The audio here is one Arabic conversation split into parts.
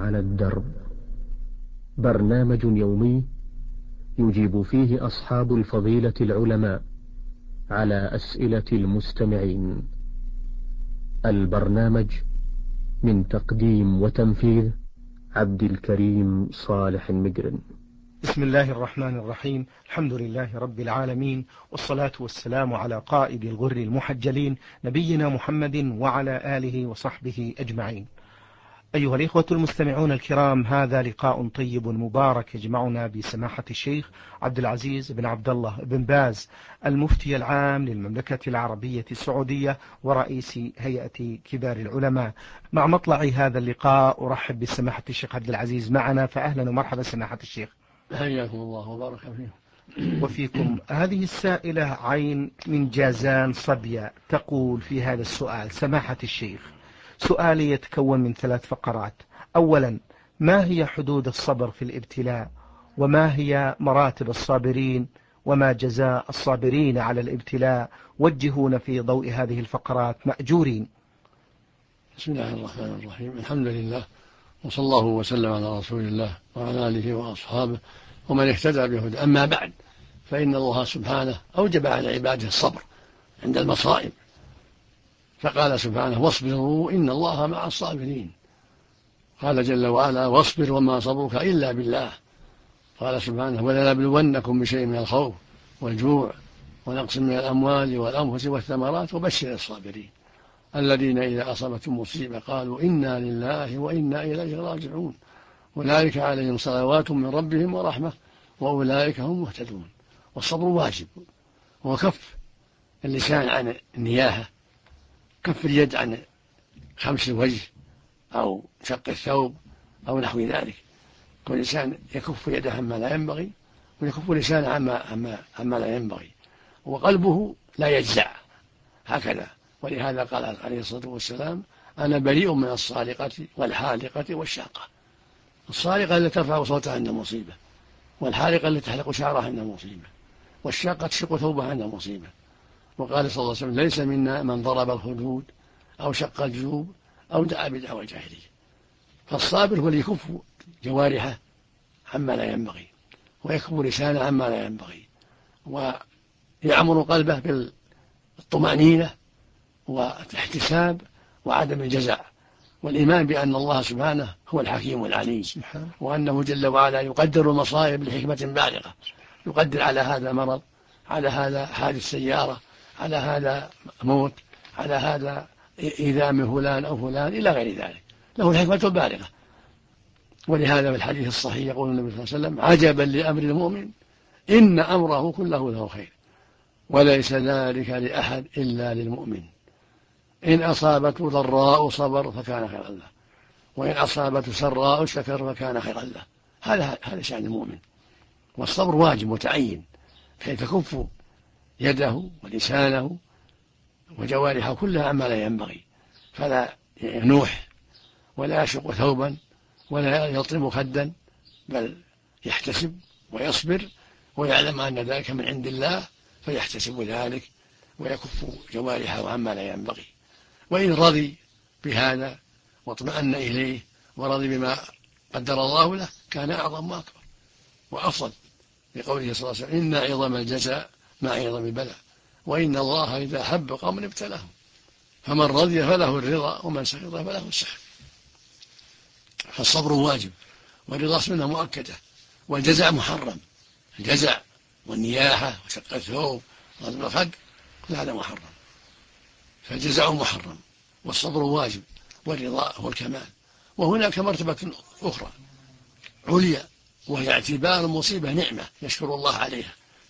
على الدرب، برنامج يومي يجيب فيه أصحاب الفضيلة العلماء على أسئلة المستمعين. البرنامج من تقديم وتنفيذ عبد الكريم صالح المقرن. بسم الله الرحمن الرحيم. الحمد لله رب العالمين، والصلاة والسلام على قائد الغر المحجلين نبينا محمد وعلى آله وصحبه أجمعين. أيها الإخوة المستمعون الكرام، هذا لقاء طيب مبارك يجمعنا بسماحة الشيخ عبد العزيز بن عبد الله بن باز، المفتي العام للمملكة العربية السعودية ورئيس هيئة كبار العلماء. مع مطلع هذا اللقاء أرحب بسماحة الشيخ عبد العزيز معنا، فأهلا ومرحبا سماحة الشيخ. حياكم الله وبارك وفيكم. هذه السائلة عين من جازان صبية تقول في هذا السؤال: سماحة الشيخ، سؤالي يتكون من 3 فقرات. أولا، ما هي حدود الصبر في الابتلاء؟ وما هي مراتب الصابرين؟ وما جزاء الصابرين على الابتلاء؟ وجهونا في ضوء هذه الفقرات مأجورين. بسم الله الرحمن الرحيم. الحمد لله، وصلى الله وسلم على رسول الله وعلى آله وأصحابه ومن اهتدى بهدى. أما بعد، فإن الله سبحانه أوجب على عباده الصبر عند المصائب، فقال سبحانه: واصبروا إن الله مع الصابرين. قال جل وعلا: واصبر وما صبرك إلا بالله. قال سبحانه: ولنبلونكم بشيء من الخوف والجوع ونقص من الأموال والأنفس والثمرات وبشر الصابرين الذين إذا أصابتهم مصيبة قالوا إنا لله وإنا إليه راجعون أولئك عليهم صلوات من ربهم ورحمة وأولئك هم مهتدون. والصبر واجب، وكف اللسان عن النياحة، كف اليد عن خمس الوجه أو شق الثوب أو نحو ذلك. كل إنسان يكف يده عما لا ينبغي، ويكف لسانه عما لا ينبغي، وقلبه لا يجزع هكذا. ولهذا قال عليه الصلاة والسلام: أنا بريء من الصالقة والحالقة والشاقة. الصالقة التي ترفع صوتها عند مصيبة، والحالقة التي تحلق شعرها عند مصيبة، والشاقة تشق ثوبها عند مصيبة. وقال صلى الله عليه وسلم: ليس منا من ضرب الخدود أو شق الجيوب أو دعا بدعوى الجاهلية. فالصابر هو اللي يكف جوارحه عما لا ينبغي، ويكف لسانه عما لا ينبغي، ويعمر قلبه بالطمأنينة والاحتساب وعدم الجزع، والإيمان بأن الله سبحانه هو الحكيم العليم، وأنه جل وعلا يقدر المصائب لحكمة بالغة. يقدر على هذا مرض، على هذا حادث سيارة، على هذا موت، على هذا إيذاء من فلان أو فلان إلى غير ذلك، له الحكمة البالغة. ولهذا في الحديث الصحيح يقول النبي صلى الله عليه وسلم: عجبا لأمر المؤمن إن أمره كله له خير وليس ذلك لأحد إلا للمؤمن. إن أصابته ضراء صبر فكان خيرا له، وإن أصابته سراء شكر فكان خيرا له. هذا شأن المؤمن. والصبر واجب متعين، كي تكف يده ولسانه وجوارحه كلها عما لا ينبغي، فلا ينوح ولا يشق ثوبا ولا يلطم خدا، بل يحتسب ويصبر ويعلم أن ذلك من عند الله، فيحتسب ذلك ويكف جوارحه عما لا ينبغي. وإن رضي بهذا واطمأن إليه ورضي بما قدر الله له كان أعظم وأكبر وأفضل، لقوله صلى الله عليه وسلم: إن عظم الجزاء مع عظم البلاء، وإن الله إذا حب قوما ابتلاهم، فمن رضي فله الرضا ومن سخط فله السخط. فالصبر واجب، والرضا سنة مؤكدة، والجزع محرم. الجزع والنياحة وشق الثوب وضرب الخد كل هذا محرم، فالجزع محرم والصبر واجب، والرضا هو الكمال. وهناك مرتبة أخرى عليا، وهي اعتبار المصيبة نعمة يشكر الله عليها،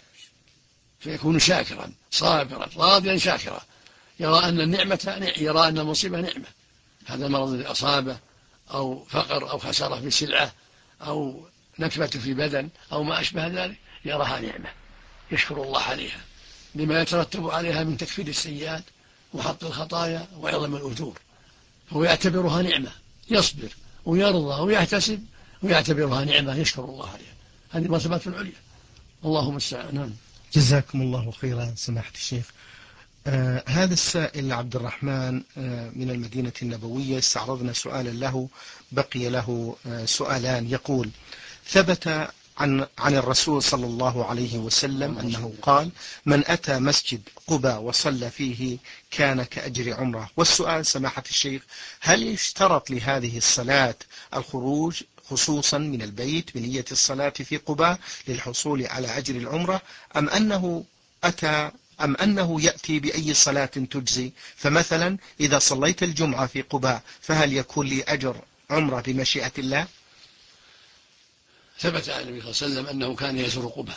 فيكون شاكرا صابرا راضيا شاكرا، يرى أن المصيبة نعمة. هذا المرض الذي أصابه أو فقر أو خسارة في سلعة أو نكبة في بدن أو ما أشبه ذلك، يراها نعمة يشكر الله عليها لما يترتب عليها من تكفير السيئات وحط الخطايا وعظم الأجور، فهو يعتبرها نعمة، يصبر ويرضى ويحتسب ويعتبرها نعمة يشكر الله عليها. هذه مرتبة العليا. اللهم استعان. جزاكم الله خيرا سماحة الشيخ. هذا السائل عبد الرحمن من المدينة النبوية، استعرضنا سؤالا له، بقي له سؤالان. يقول: ثبت عن الرسول صلى الله عليه وسلم أنه قال: من أتى مسجد قباء وصلى فيه كان كأجر عمره. والسؤال سماحة الشيخ: هل يشترط لهذه الصلاة الخروج خصوصا من البيت بنية الصلاة في قباء للحصول على أجر العمرة، أم أنه يأتي بأي صلاة تجزي؟ فمثلا إذا صليت الجمعة في قباء فهل يكون لي أجر عمرة بمشيئة الله؟ ثبت عن النبي صلى الله عليه وسلم أنه كان يزور قباء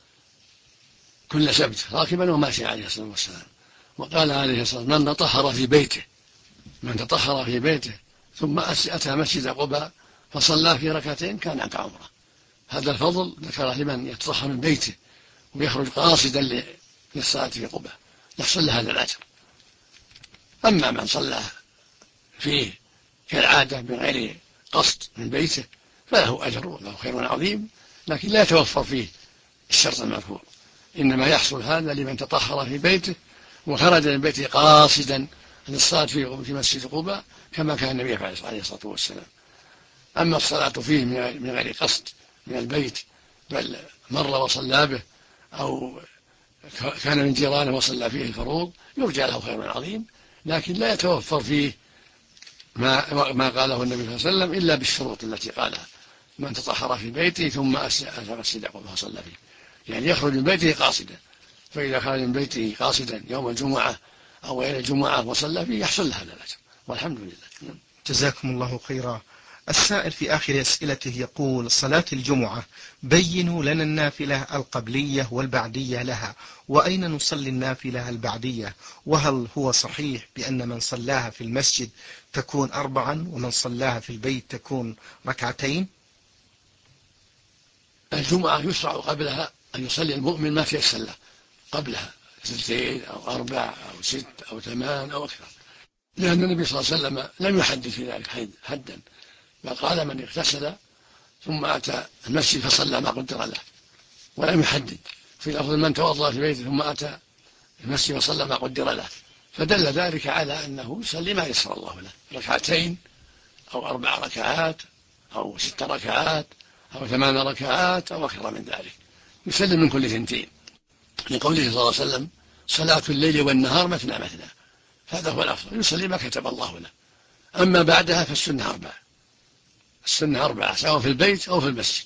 كل سبت راكبا وماشيا عليه الصلاة والسلام، وقال عليه الصلاة والسلام: من تطهر في بيته ثم أتى مسجد قباء فصلى في ركعتين كان كعمرة. هذا الفضل ذكره لمن يتطهر من بيته ويخرج قاصدا للصلاة في قباء، يحصل له هذا الأجر. أما من صلى فيه كالعادة بغير قصد من بيته فله أجر وله خير عظيم، لكن لا يتوفر فيه الشرط المذكور، إنما يحصل هذا لمن تطهر في بيته وخرج من بيته قاصدا للصلاة في مسجد قباء كما كان النبي يفعل عليه الصلاة والسلام. أما الصلاة فيه من غير قصد من البيت، بل مر وصلى به أو كان من جيرانه وصلى فيه الفروض، يرجى له خير عظيم، لكن لا يتوفر فيه ما قاله النبي صلى الله عليه وسلم إلا بالشروط التي قالها: من تطهر في بيته ثم أتى مسجد قباء فصلى فيه، يعني يخرج من بيته قاصدا. فإذا خرج من بيته قاصدا يوم الجمعة أو غير الجمعة وصلى فيه يحصل له هذا الأجر، والحمد لله. جزاكم الله خيرا. السائل في آخر أسئلته يقول: صلاة الجمعة بينوا لنا النافلة القبلية والبعدية لها، وأين نصلي النافلة البعدية؟ وهل هو صحيح بأن من صلاها في المسجد تكون 4، ومن صلاها في البيت تكون 2 ركعتين؟ الجمعة يشرع قبلها أن يصلي المؤمن ما تيسر له قبلها 2 أو 4 أو 6 أو 8 أو أكثر، لأن النبي صلى الله عليه وسلم لم يحدد في ذلك حدا، بل قال: من اغتسل ثم أتى المسجد فصلى ما قدر له، ولم يحدد. في لفظ: من توضأ في بيته ثم أتى المسجد فصلى ما قدر له، فدل ذلك على أنه يصلي ما يسر الله له، 2 أو 4 ركعات أو 6 ركعات أو 8 ركعات أو أكثر من ذلك، يسلم من كل 2، لقوله صلى الله عليه وسلم: صلاة الليل والنهار مثنى مثنى. هذا هو الأفضل، يصلي ما كتب الله له. أما بعدها فالسنة 4، السنة 4 سواء في البيت أو في المسجد،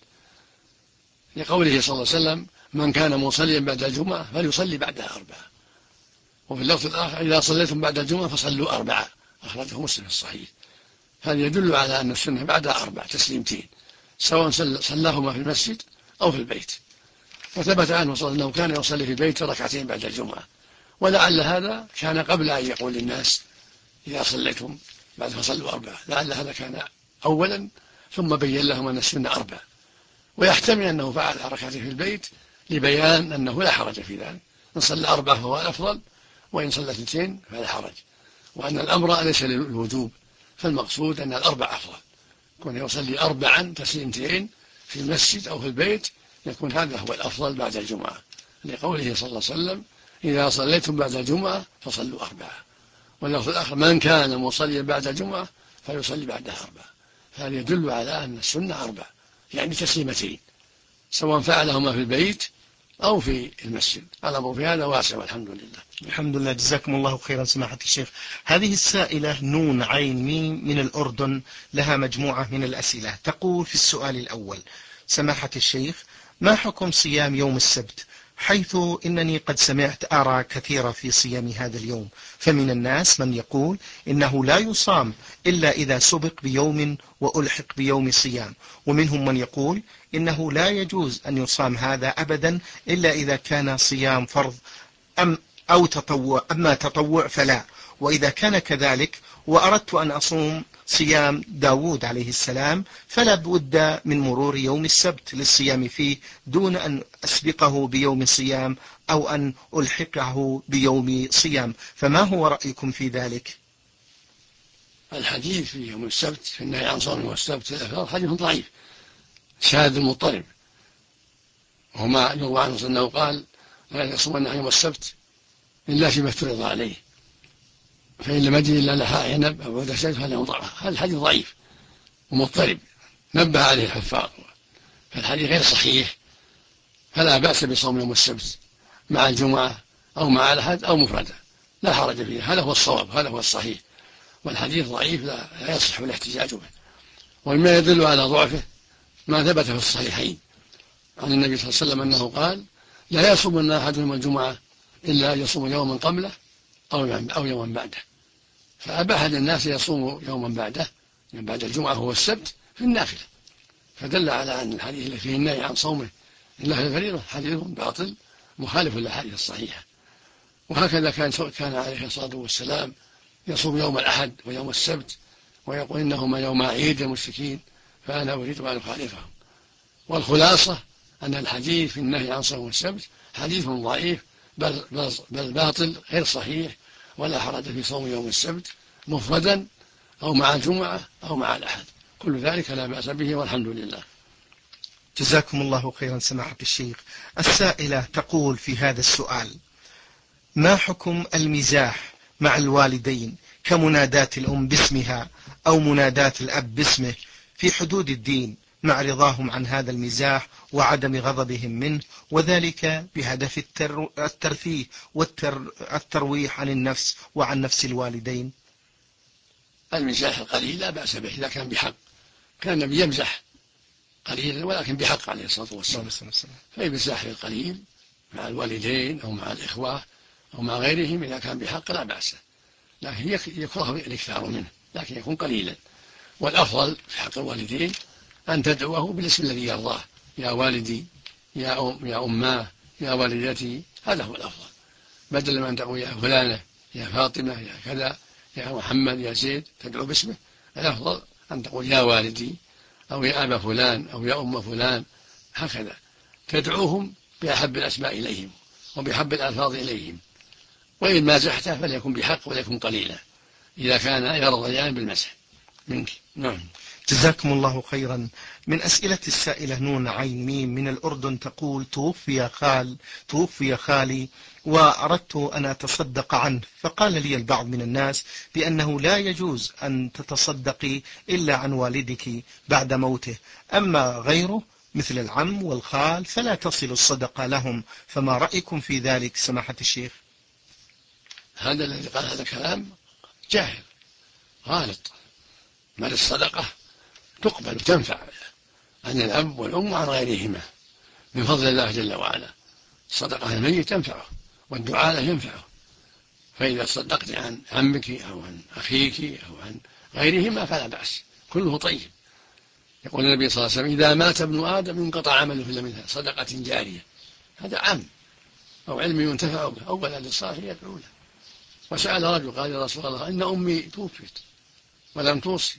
لقوله صلى الله عليه وسلم: من كان مصليا بعد الجمعة فليصلي بعدها 4. وفي اللفظ الآخر: إذا صليتم بعد الجمعة فصلوا 4، أخرجه مسلم في الصحيح. هذا يدل على أن السنة بعدها 4 تسليمتين، سواء صلاهما في المسجد أو في البيت. وثبت عنه صلى الله عليه وسلم أنه كان يصلي في البيت 2 بعد الجمعة، ولعل هذا كان قبل أن يقول للناس: إذا صليتم بعد فصلوا 4، لعل هذا كان أولا ثم بين لهم أن السنة 4. ويحتمل أنه فعل 2 في البيت لبيان أنه لا حرج في ذلك، إن صلى 4 فهو الأفضل، وإن صلى 2 فلا حرج، وأن الأمر ليس للوجوب، فالمقصود أن 4 أفضل. كون يصلي 4 تسليمتين في المسجد أو في البيت يكون هذا هو الأفضل بعد الجمعة، لقوله صلى الله عليه وسلم: إذا صليتم بعد الجمعة فصلوا 4. واللفظ الآخر: من كان مصليا بعد الجمعة فيصلي بعدها 4. هذا يدل على أن السنة 4، يعني تسليمتين، سواء فعلهما في البيت أو في المسجد. الأمر في هذا واسع والحمد لله. الحمد لله، جزاكم الله خيرا سماحة الشيخ. هذه السائلة نون عين ميم من الأردن لها مجموعة من الأسئلة. تقول في السؤال الأول: سماحة الشيخ، ما حكم صيام يوم السبت؟ حيث إنني قد سمعت آراء كثيرة في صيام هذا اليوم، فمن الناس من يقول إنه لا يصام إلا إذا سبق بيوم وألحق بيوم صيام، ومنهم من يقول إنه لا يجوز أن يصام هذا أبدا إلا إذا كان صيام فرض أو تطوع، أما تطوع فلا. وإذا كان كذلك وأردت أن أصوم صيام داود عليه السلام فلا بد من مرور يوم السبت للصيام فيه دون أن أسبقه بيوم صيام أو أن ألحقه بيوم صيام، فما هو رأيكم في ذلك؟ الحديث في يوم السبت في النهي عن صوم يوم السبت حديث ضعيف شاذ مضطرب، وما يروى عنه أنه قال: لا يصومن يوم السبت إلا فيما افترض عليه، فإن لم يجد إلا لحاء عنب أو عود شجر فله ضعف. هذا الحديث ضعيف ومضطرب نبه عليه الحفاظ، فالحديث غير صحيح، فلا بأس بصوم يوم السبت مع الجمعة أو مع الأحد أو مفردا، لا حرج فيه. هذا هو الصواب، هذا هو الصحيح. والحديث ضعيف لا يصح الاحتجاج به. ومما يدل على ضعفه ما ثبت في الصحيحين عن النبي صلى الله عليه وسلم أنه قال: لا يصومن أحد يوم الجمعة إلا يصوم يوما قبله أو يوما بعده، فأباح للناس يصوم يوما بعده، من بعد الجمعة هو السبت في النافلة، فدل على أن الحديث الذي فيه النهي عن صومه إلا في الفريضة حديث باطل مخالف للأحاديث الصحيحة. وهكذا كان عليه الصلاة والسلام يصوم يوم الأحد ويوم السبت ويقول إنهما يوم عيد المشركين، فأنا أريد أن أخالفهم. والخلاصة أن الحديث في النهي عن صوم السبت حديث ضعيف بل باطل غير صحيح، ولا حرج في صوم يوم السبت مفردا أو مع الجمعة أو مع الأحد، كل ذلك لا بأس به والحمد لله. جزاكم الله خيرا سماحة الشيخ. السائلة تقول في هذا السؤال: ما حكم المزاح مع الوالدين كمناداة الأم باسمها أو مناداة الأب باسمه في حدود الدين، مع رضاهم عن هذا المزاح وعدم غضبهم منه، وذلك بهدف الترفيه والترويح عن النفس وعن نفس الوالدين؟ المزاح القليل لا بأس به إذا كان بحق، كان النبي يمزح قليلا ولكن بحق عليه الصلاة والسلام، فيمزح القليل مع الوالدين أو مع الإخوة أو مع غيرهم إذا كان بحق لا بأس، لكن يكره الإكثار منه، لكن يكون قليلا. والأفضل في حق الوالدين أن تدعوه بالاسم الذي يرضاه: يا والدي، يا أماه، يا والدتي، هذا هو الأفضل، بدل من تقول يا فلانة، يا فاطمة، يا كذا، يا محمد، يا زيد، تدعو باسمه. الأفضل أن تقول يا والدي أو يا أبا فلان أو يا أم فلان، هكذا تدعوهم بأحب الأسماء إليهم وبحب الألفاظ إليهم. وإن مازحته فليكن بحق وليكن قليلا إذا كان يرضيان بالمسح منك. نعم. جزاكم الله خيرا. من أسئلة السائلة نون عين ميم من الأردن تقول: توفي خالي وأردت أن أتصدق عنه، فقال لي البعض من الناس بأنه لا يجوز أن تتصدقي إلا عن والدك بعد موته، أما غيره مثل العم والخال فلا تصل الصدقة لهم، فما رأيكم في ذلك سماحة الشيخ؟ هذا الذي قال هذا الكلام جاهل غالط، بل الصدقة تقبل وتنفع عن الأب والأم وعن غيرهما من فضل الله جل وعلا. الصدقة الميت تنفعه والدعاء له ينفعه، فإذا صدقت عن عمك أو عن أخيك أو عن غيرهما فلا بأس، كله طيب. يقول النبي صلى الله عليه وسلم: إذا مات ابن آدم انقطع عمله إلا من صدقة جارية. هذا عام، أو علم ينتفع به أو ولد صالح يدعو له. وسأل رجل قال: يا رسول الله، إن أمي توفيت ولم توصي،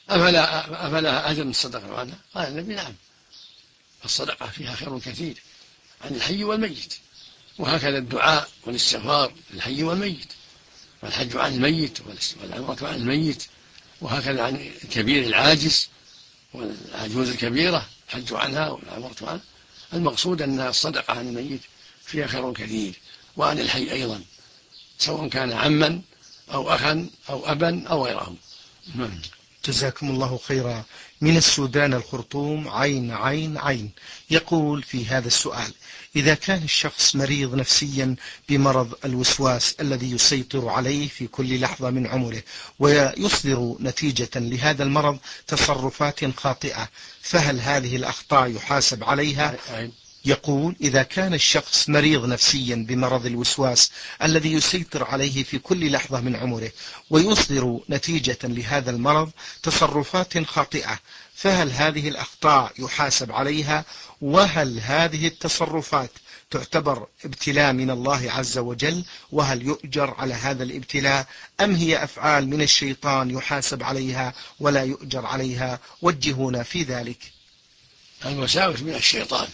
أفلا أجر الصدقة عنها؟ قال النبي: نعم، الصدقة فيها خير كثير عن الحي والميت، وهكذا الدعاء والاستغفار للحي والميت، والحج عن الميت والعمرة عن الميت، وهكذا عن الكبير العاجز والعجوز الكبيرة الحج عنها والعمرة عنها. المقصود أن الصدقة عن الميت فيها خير كثير، وعن الحي أيضا، سواء كان عما أو أخا أو أبا أو غيره. جزاكم الله خيرا. من السودان الخرطوم عين يقول في هذا السؤال: إذا كان الشخص مريض نفسيا بمرض الوسواس الذي يسيطر عليه في كل لحظة من عمره، ويصدر نتيجة لهذا المرض تصرفات خاطئة، فهل هذه الأخطاء يحاسب عليها؟ يقول: إذا كان الشخص مريض نفسيا بمرض الوسواس الذي يسيطر عليه في كل لحظة من عمره، ويصدر نتيجة لهذا المرض تصرفات خاطئة، فهل هذه الأخطاء يحاسب عليها؟ وهل هذه التصرفات تعتبر ابتلاء من الله عز وجل، وهل يؤجر على هذا الابتلاء، أم هي أفعال من الشيطان يحاسب عليها ولا يؤجر عليها؟ وجهونا في ذلك. الوساوس من الشيطان،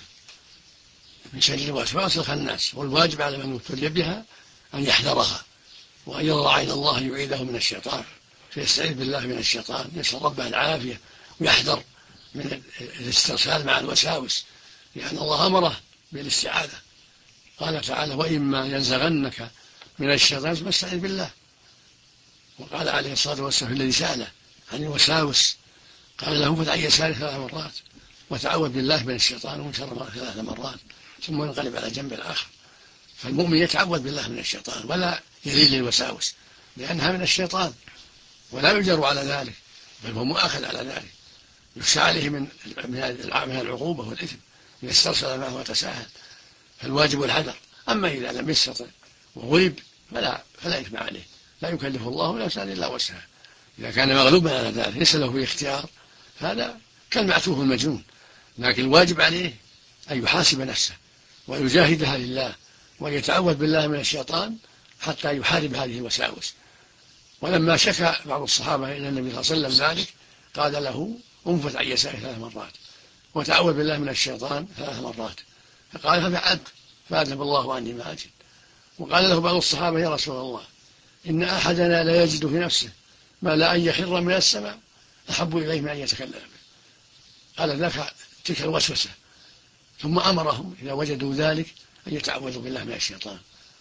من شر الوسواس الخناس، والواجب على من ابتلي بها أن يحذرها وأن يضرع إلى الله يعيذه من الشيطان، فيستعيذ بالله من الشيطان، يسأل ربه العافية ويحذر من الاسترسال مع الوساوس، لأن الله أمره بالاستعاذة. قال تعالى: وإما ينزغنك من الشيطان فاستعذ بالله. وقال عليه الصلاة والسلام الذي سأله عن الوساوس قال له انفث عن يساره 3 مرات وتعوذ بالله من الشيطان ومن شر 3 مرات ثم ينقلب على جنب الآخر. فالمؤمن يتعوذ بالله من الشيطان ولا يلين للوساوس لأنها من الشيطان ولا يجر على ذلك، بل هو مؤاخذ على ذلك، يخشى عليه من العقوبة والإثم إذا استرسل معه وتساهل. فالواجب الحذر. أما إذا لم يستطع وغلب فلا إثم عليه، لا يكلف الله نفسا إلا وسعها. إذا كان مغلوبا على ذلك ليس له في اختيار هذا كالمعتوه المجنون، لكن الواجب عليه أن يحاسب نفسه ويجاهدها لله ويتعوذ بالله من الشيطان حتى يحارب هذه الوساوس. ولما شكى بعض الصحابة إلى النبي صلى الله عليه وسلم ذلك قال له انفث عن يساره 3 مرات وتعوذ بالله من الشيطان 3 مرات، فقال ففعلت فأذهب الله عني ما أجد. وقال له بعض الصحابة يا رسول الله إن أحدنا لا يجد في نفسه ما لا أن يخر من السماء أحب إليه من أن يتكلم به. قال لك تلك الوسوسة. ثم أمرهم إذا وجدوا ذلك أن يتعوذوا بالله من الشيطان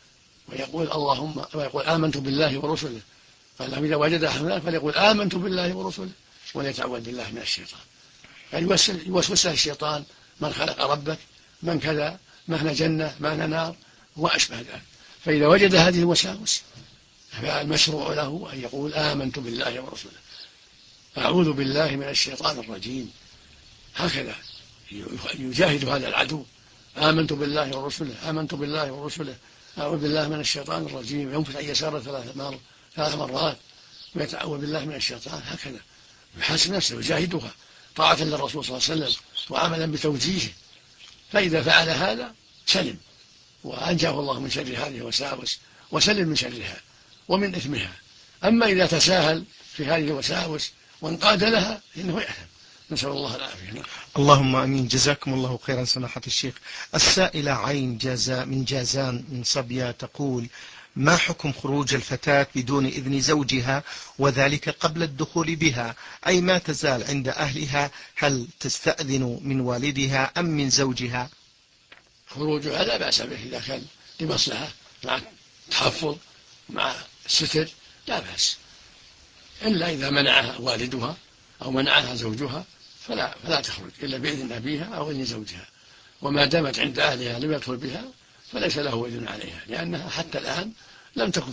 ويقول آمنت بالله ورسله. قال لهم إذا وجد أحد ذلك فليقول آمنت بالله ورسله وليتعوذ بالله من الشيطان. يعني يوسوس الشيطان من خلق ربك، من كذا، مهنا جنة مهنا نار وأشبه ذلك. فإذا وجد هذه الوساوس فالمشروع له أن يقول آمنت بالله ورسله أعوذ بالله من الشيطان الرجيم. هكذا يجاهد هذا العدو. آمنت بالله ورسله آمنت بالله ورسله أعوذ بالله من الشيطان الرجيم. ينفث عن يساره 3 مرات ويتعوذ بالله من الشيطان. هكذا يحاسب نفسه ويجاهدها طاعة للرسول صلى الله عليه وسلم وعملا بتوجيهه. فإذا فعل هذا سلم وأنجاه الله من شر هذه الوساوس وسلم من شرها ومن إثمها. أما إذا تساهل في هذه الوساوس وانقاد لها إنه يأثم. نسأل الله العافية. اللهم أمين. جزاكم الله خيرا سماحة الشيخ. السائلة عين من جازان من صبيا تقول ما حكم خروج الفتاة بدون إذن زوجها وذلك قبل الدخول بها، أي ما تزال عند أهلها، هل تستأذن من والدها أم من زوجها؟ خروجها لا بأس به إذا كان لمصلحة مع التحفظ مع الستر لا بأس، إلا إذا منعها والدها أو منعها زوجها فلا تخرج إلا بإذن أبيها أو إذن زوجها. وما دامت عند أهلها لم يدخل بها فليس له إذن عليها، لأنها حتى الآن لم تكن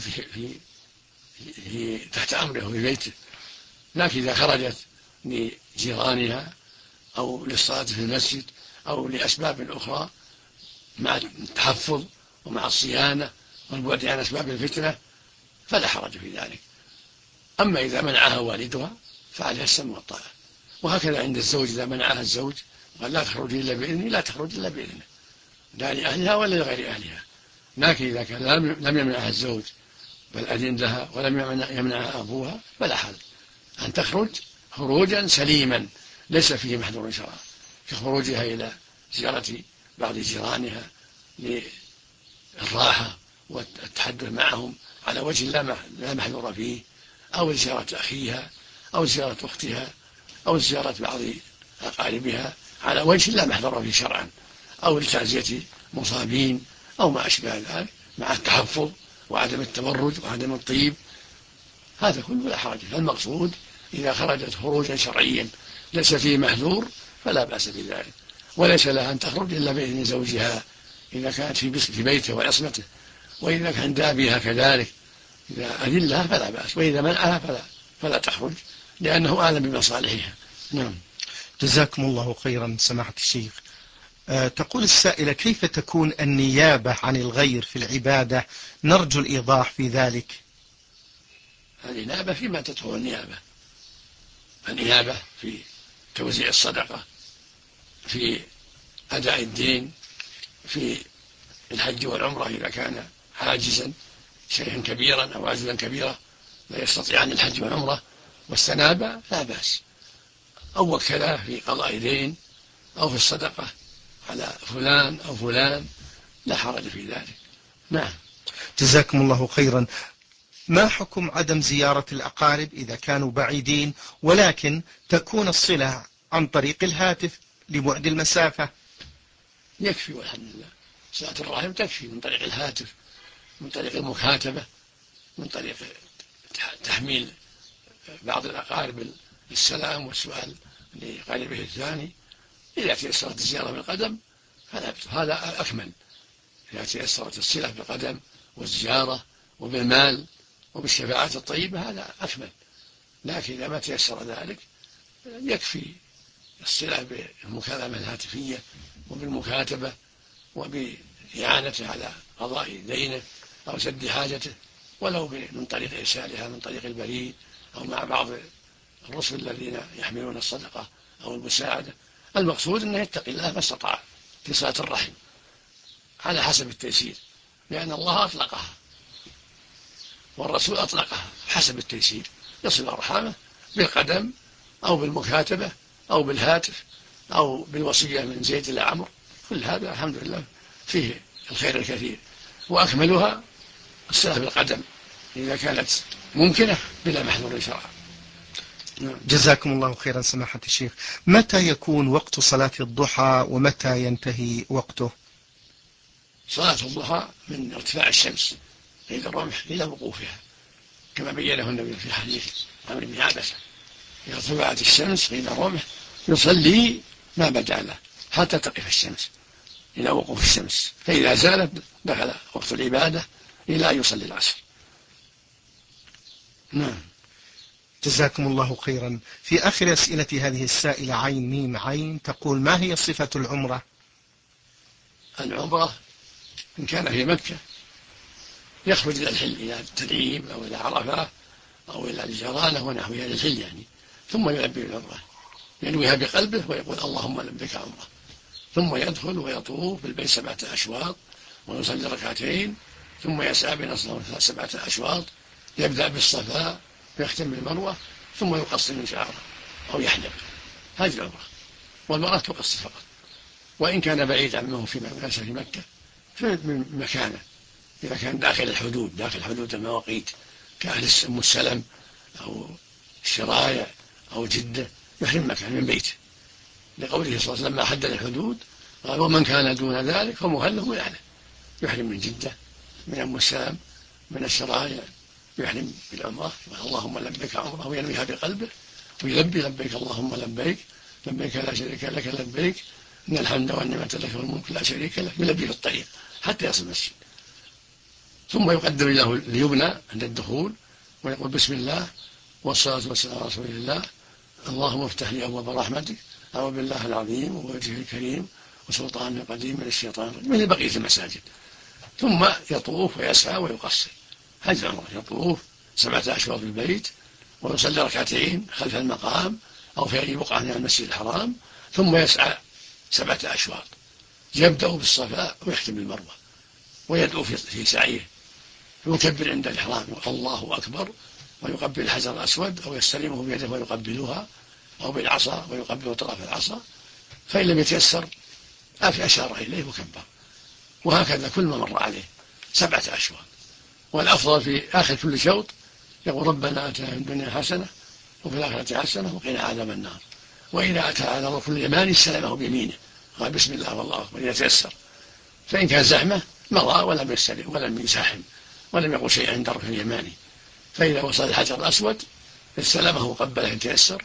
في تحت أمره في بيته. لكن إذا خرجت لجيرانها أو للصلاة في المسجد أو لأسباب أخرى مع التحفظ ومع الصيانة والبعد عن أسباب الفتنة فلا حرج في ذلك. أما إذا منعها والدها فعليها السمع والطاعة. وهكذا عند الزوج إذا منعها الزوج قال لا تخرج إلا بإذنه لا تخرج إلا بإذنه، لا لأهلها ولا لغير أهلها. لكن إذا كان لم يمنعها الزوج بل أذن لها ولم يمنعها أبوها فلا حل أن تخرج خروجا سليما ليس فيه محذور شرعا، كخروجها إلى زيارة بعض جيرانها للراحة والتحدث معهم على وجه لا محذور فيه، أو زيارة أخيها أو زيارة أختها أو زيارة بعض أقاربها على وجه لا محذور فيه شرعا، أو لتعزية مصابين أو ما أشبه ذلك مع التحفظ وعدم التبرج وعدم الطيب. هذا كله لا حرج. فالمقصود إذا خرجت خروجا شرعيا ليس فيه محذور فلا بأس بذلك، وليس لها أن تخرج إلا بإذن زوجها إذا كانت في بيته وعصمته، وإذا كان عند أبيها كذلك إذا أذن لها فلا بأس، وإذا منعها فلا تخرج لأنه أعلم بمصالحها. نعم. جزاكم الله خيرا سماحة الشيخ. تقول السائلة كيف تكون النيابة عن الغير في العبادة؟ نرجو الإيضاح في ذلك. النيابة فيما تدخل النيابة في توزيع الصدقة، في أداء الدين، في الحج والعمرة إذا كان حاجزا شيئا كبيرا أو عجزا كبيرا لا يستطيع عن الحج والعمرة والسنابة لا بأس، أو وكذا في قضاء دين أو في الصدقة على فلان أو فلان لا حرج في ذلك. نعم. جزاكم الله خيرا. ما حكم عدم زيارة الأقارب إذا كانوا بعيدين ولكن تكون الصلة عن طريق الهاتف لبعد المسافة؟ يكفي والحمد لله، صلة الرحم تكفي من طريق الهاتف من طريق المكاتبة، من طريق تحميل بعض الأقارب السلام والسؤال لقريبه الثاني. إذا تيسرت الزيارة بالقدم هذا أكمل، إذا تيسرت الصلة بالقدم والزيارة وبالمال وبالشفاعة الطيبة هذا أكمل. لكن إذا ما تيسر ذلك يكفي الصلة بالمكالمة الهاتفية وبالمكاتبة وبإعانته على قضاء دينه أو سد حاجته، ولو من طريق إرسالها من طريق البريد أو مع بعض الرسل الذين يحملون الصدقة أو المساعدة. المقصود أنه يتقي الله ما استطاع في صلة الرحم على حسب التيسير، لأن الله أطلقها والرسول أطلقها حسب التيسير، يصل أرحامه بالقدم أو بالمكاتبة أو بالهاتف أو بالوصية من زيد إلى عمرو. كل هذا الحمد لله فيه الخير الكثير، وأكملها الصلة بالقدم إذا كانت ممكنة بلا محذور شرعا. جزاكم الله خيرا سماحة الشيخ. متى يكون وقت صلاة الضحى ومتى ينتهي وقته؟ صلاة الضحى من ارتفاع الشمس عند الرمح إلى وقوفها، كما بينه النبي في حديث عمرو بن عبسة: إذا ارتفعت الشمس عند الرمح يصلي ما بدا له حتى تقف الشمس إلى وقوف الشمس، فإذا زالت دخل وقت العبادة إلى أن يصلي العصر. نعم. جزاكم الله خيرا. في آخر أسئلة هذه السائلة عين ميم عين تقول: ما هي صفة العمرة؟ العمرة إن كان في مكة يخرج إلى الحل، إلى التنعيم أو إلى عرفة أو إلى الجرانة ونحوها للحل يعني، ثم يلبي العمرة، ينويها بقلبه ويقول اللهم لبيك عمرة، ثم يدخل ويطوف بالبيت 7 أشواط ويصلي ركعتين، ثم يسعى بين 7 أشواط، يبدأ بالصفا ويختم بالمروة، ثم يقصر من شعره أو يحلق. هذه العمرة. والمرأة تقصر فقط، وإن كان بعيد عنه في مكة من مكانه، إذا كان داخل الحدود، داخل حدود المواقيت كأهل أم السلم أو الشرايع أو جدة، يحرم مكان من بيته، لقوله صلى الله عليه وسلم: ما حدد الحدود قال: ومن كان دون ذلك فمهله يعني. يحرم من جدة، من أم السلم، من الشرايع، يحرم بالعمرة اللهم لبيك عمرة وينويها بقلبه ويلبي لبيك اللهم لبيك لبيك لا شريك لك لبيك إن الحمد والنعمة لك والملك لا شريك لك، يلبي في الطريق حتى يصل المسجد، ثم يقدم له اليمنى عند الدخول ويقول: بسم الله والصلاة والسلام على رسول الله، اللهم افتح لي أبواب رحمتك، أعوذ بالله العظيم ووجهه الكريم وسلطانه القديم من الشيطان الرجيم، مثل بقية المساجد. ثم يطوف ويسعى ويقصر. هذه العمرة، يطوف 7 أشواط في البيت ويصلي ركعتين خلف المقام أو في أي بقعة من المسجد الحرام، ثم يسعى 7 أشواط، يبدأ بالصفا ويختم بالمروة، ويدعو في سعيه، يكبر عند الإحرام الله أكبر، ويقبل الحجر الأسود أو يستلمه بيده ويقبلها أو بالعصا ويقبل طرف العصا، فإن لم يتيسر أشار إليه وكبر، وهكذا كل ما مر عليه 7 أشواط. والأفضل في آخر كل شوط يقول: ربنا آتنا في الدنيا حسنة وفي الآخرة حسنة وقنا عذاب النار. وإذا أتى على الركن اليماني استلمه بيمينه، قال: بسم الله والله أكبر، إذا تيسر. فإن كان زحمة مضى ولم يستلم ولم يزاحم ولم يقل شيئا عند الركن اليماني، فإذا وصل الحجر الأسود استلمه وقبله إن تيسر،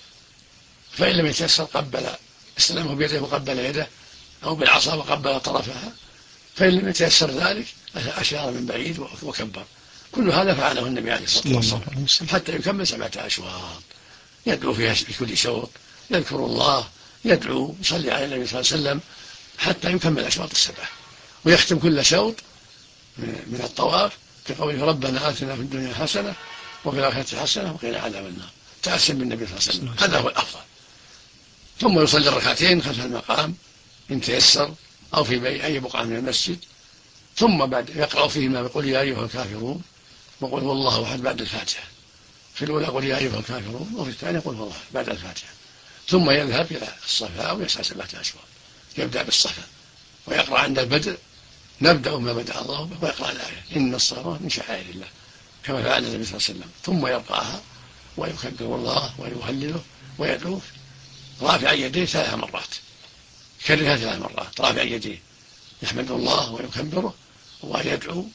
فإن لم يتيسر استلمه بيده وقبل يده أو بالعصا وقبل طرفها، فإن لم يتيسر ذلك أشار من بعيد وكبر. كل هذا فعله النبي عليه الصلاة والسلام حتى يكمل 7 أشواط، يدعو فيها في كل شوط، يذكر الله، يدعو، يصلي على النبي صلى الله عليه وسلم حتى يكمل أشواط 7، ويختم كل شوط من الطواف بقوله: ربنا آتنا في الدنيا حسنة وفي الآخرة حسنة وقنا عذاب النار، تأسم بالنبي صلى الله عليه وسلم. هذا هو الأفضل. ثم يصلي الركعتين خلف المقام إن تيسر أو في أي بقعة من المسجد، ثم بعد يقرأ فيهما بقول: يا أيها الكافرون وقل هو الله أحد بعد الفاتحة. في الأولى قل: يا أيها الكافرون، وفي الثانية قل هو الله بعد الفاتحة. ثم يذهب إلى الصفا ويسعى 7 أشواط، يبدأ بالصفا ويقرأ عند البدء: نبدأ ما بدأ الله به، ويقرأ الآية: إن الصلاة من شعائر الله، كما فعل النبي صلى الله عليه وسلم. ثم يرقاها ويكبر الله ويهلله ويدعو رافعا يديه 3 مرات، يكررها 3 مرات رافعا يديه، يحمد الله ويكبره ويدعو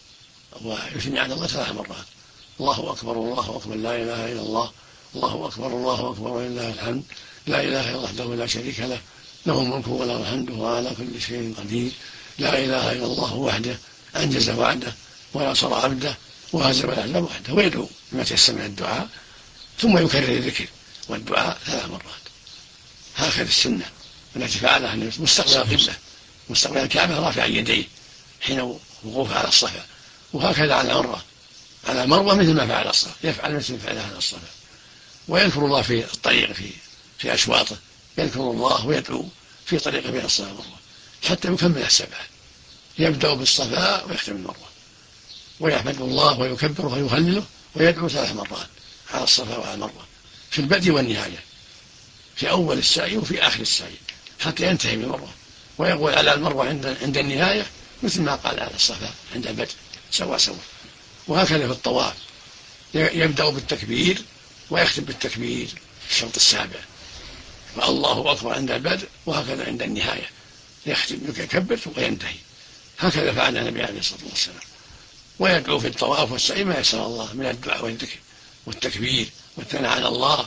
ويثني على الله 3 مرات: الله أكبر الله أكبر لا إله إلا الله، الله أكبر الله أكبر ولله الحمد، لا إله إلا الله وحده لا شريك له، له الملك وله الحمد وهو على كل شيء قدير، لا إله إلا الله وحده أنجز وعده ونصر عبده وهزم الأحزاب وحده. ويدعو بما تيسر من الدعاء، ثم يكرر الذكر والدعاء 3 مرات. هكذا السنة التي فعلها النبي مستقبل القبلة مستقبل الكعبة رافعا يديه حين وقوفه على الصفا، وهكذا على العمرة على مروة مثل ما فعل الصفا، يفعل مثل ما فعل على الصفا، ويذكر الله في الطريق في أشواطه، يذكر الله ويدعو في طريق بين الصفا والمروة حتى يكمل 7، يبدأ بالصفا ويختم المروة، ويحمد الله ويكبره ويهلله ويدعو 3 مرات على الصفا وعلى المروة في البدء والنهاية، في أول السعي وفي آخر السعي حتى ينتهي بالمروة، ويقول على المروة عند النهاية مثل ما قال على الصفا عند البدء سوا. وهكذا في الطواف يبدأ بالتكبير ويختم بالتكبير في الشوط السابع، فالله أكبر عند البدء وهكذا عند النهاية يختم يكبر وينتهي. هكذا فعل النبي عليه الصلاة والسلام. ويدعو في الطواف والسعي ما يسر الله من الدعاء والذكر والتكبير والثناء على الله،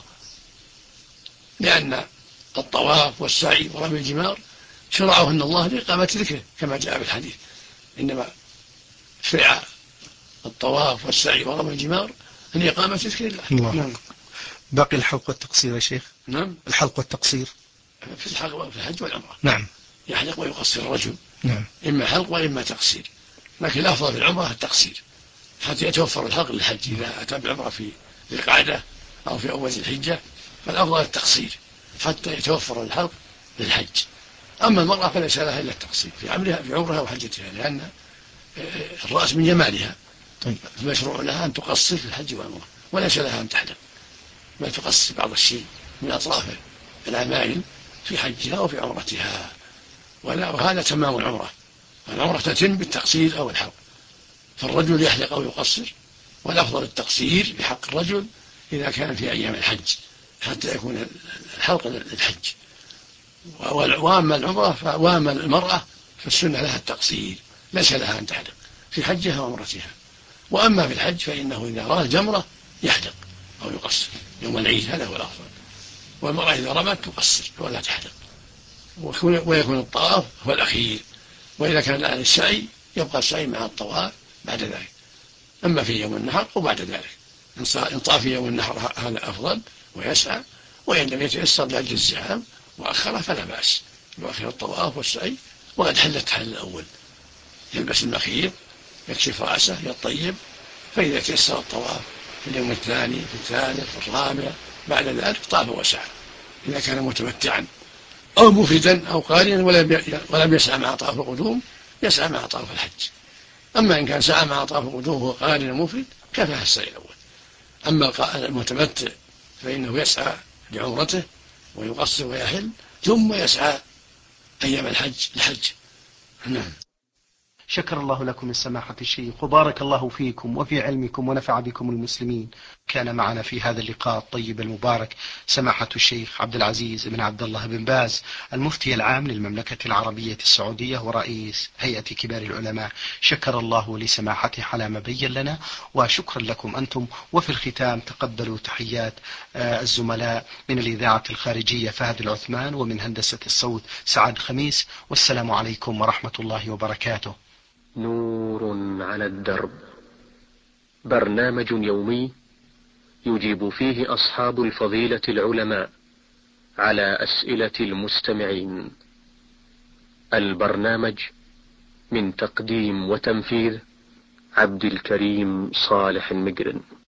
لأن الطواف والسعي ورمي الجمار شرعهن الله لإقامة ذكره كما جاء في الحديث: إنما شرع الطواف والسعي ورمي الجمار لإقامة ذكر الله. نعم. باقي الحلق والتقصير يا شيخ. نعم. الحلق والتقصير في الحج والعمرة. نعم. يحلق ويقصر الرجل. نعم. إما حلق وإما تقصير، لكن الأفضل في العمرة التقصير حتى يتوفر الحلق للحج. إذا أتى بالعمرة في القعدة أو في أول الحجة فالأفضل التقصير حتى يتوفر الحلق للحج. أما المرأة فليس لها إلا التقصير في عمرها وحجتها، لأن الرأس من جمالها. طيب. المشروع لها أن تقصر في الحج والعمرة، وليس لها أن تحلق، بل تقصر بعض الشيء من أطراف العمائم في حجها وفي عمرتها، وهذا تمام العمرة. العمرة تتم بالتقصير أو الحلق، فالرجل يحلق أو يقصر، والأفضل التقصير بحق الرجل إذا كان في أيام الحج حتى يكون الحلق للحج. وأما المرأة فالسنة لها التقصير، ليس لها أن تحلق في حجها وعمرتها. وأما في الحج فإنه إذا رأى الجمرة يحلق أو يقصر يوم العيد، هذا هو الأفضل. والمرأة إذا رمت تقصر ولا تحلق، ويكون الطواف هو الأخير. وإذا كان الآن السعي يبقى السعي مع الطواف بعد ذلك، أما في يوم النحر وبعد ذلك. إن طاف في يوم النحر هذا أفضل ويسعى، وإن لم يتيسر لأجل الزحام وأخره فلا بأس يؤخر الطواف والسعي، وقد حل التحلل الأول، يلبس المخيط يكشف رأسه يطيب، فإذا تيسر الطواف في اليوم الثاني في الثالث في الرابع بعد ذلك طاف وسعى. إذا كان متمتعا أو مفردا أو قارنا ولم يسعى مع طواف القدوم يسعى مع طواف الحج. أما إن كان سعى مع طواف القدوم وهو قارن مفرد كفاه السعي الأول. أما المتمتع فإنه يسعى لعمرته ويقصر ويحل ثم يسعى أيام الحج. نعم. شكر الله لكم من سماحة الشيخ، وبارك الله فيكم وفي علمكم ونفع بكم المسلمين. كان معنا في هذا اللقاء الطيب المبارك سماحة الشيخ عبد العزيز بن عبد الله بن باز، المفتي العام للمملكة العربية السعودية ورئيس هيئة كبار العلماء. شكر الله لسماحته على ما بين لنا، وشكرا لكم أنتم. وفي الختام تقبلوا تحيات الزملاء من الإذاعة الخارجية فهد العثمان، ومن هندسة الصوت سعد خميس، والسلام عليكم ورحمة الله وبركاته. نور على الدرب، برنامج يومي يجيب فيه أصحاب الفضيلة العلماء على أسئلة المستمعين. البرنامج من تقديم وتنفيذ عبد الكريم صالح المقرن.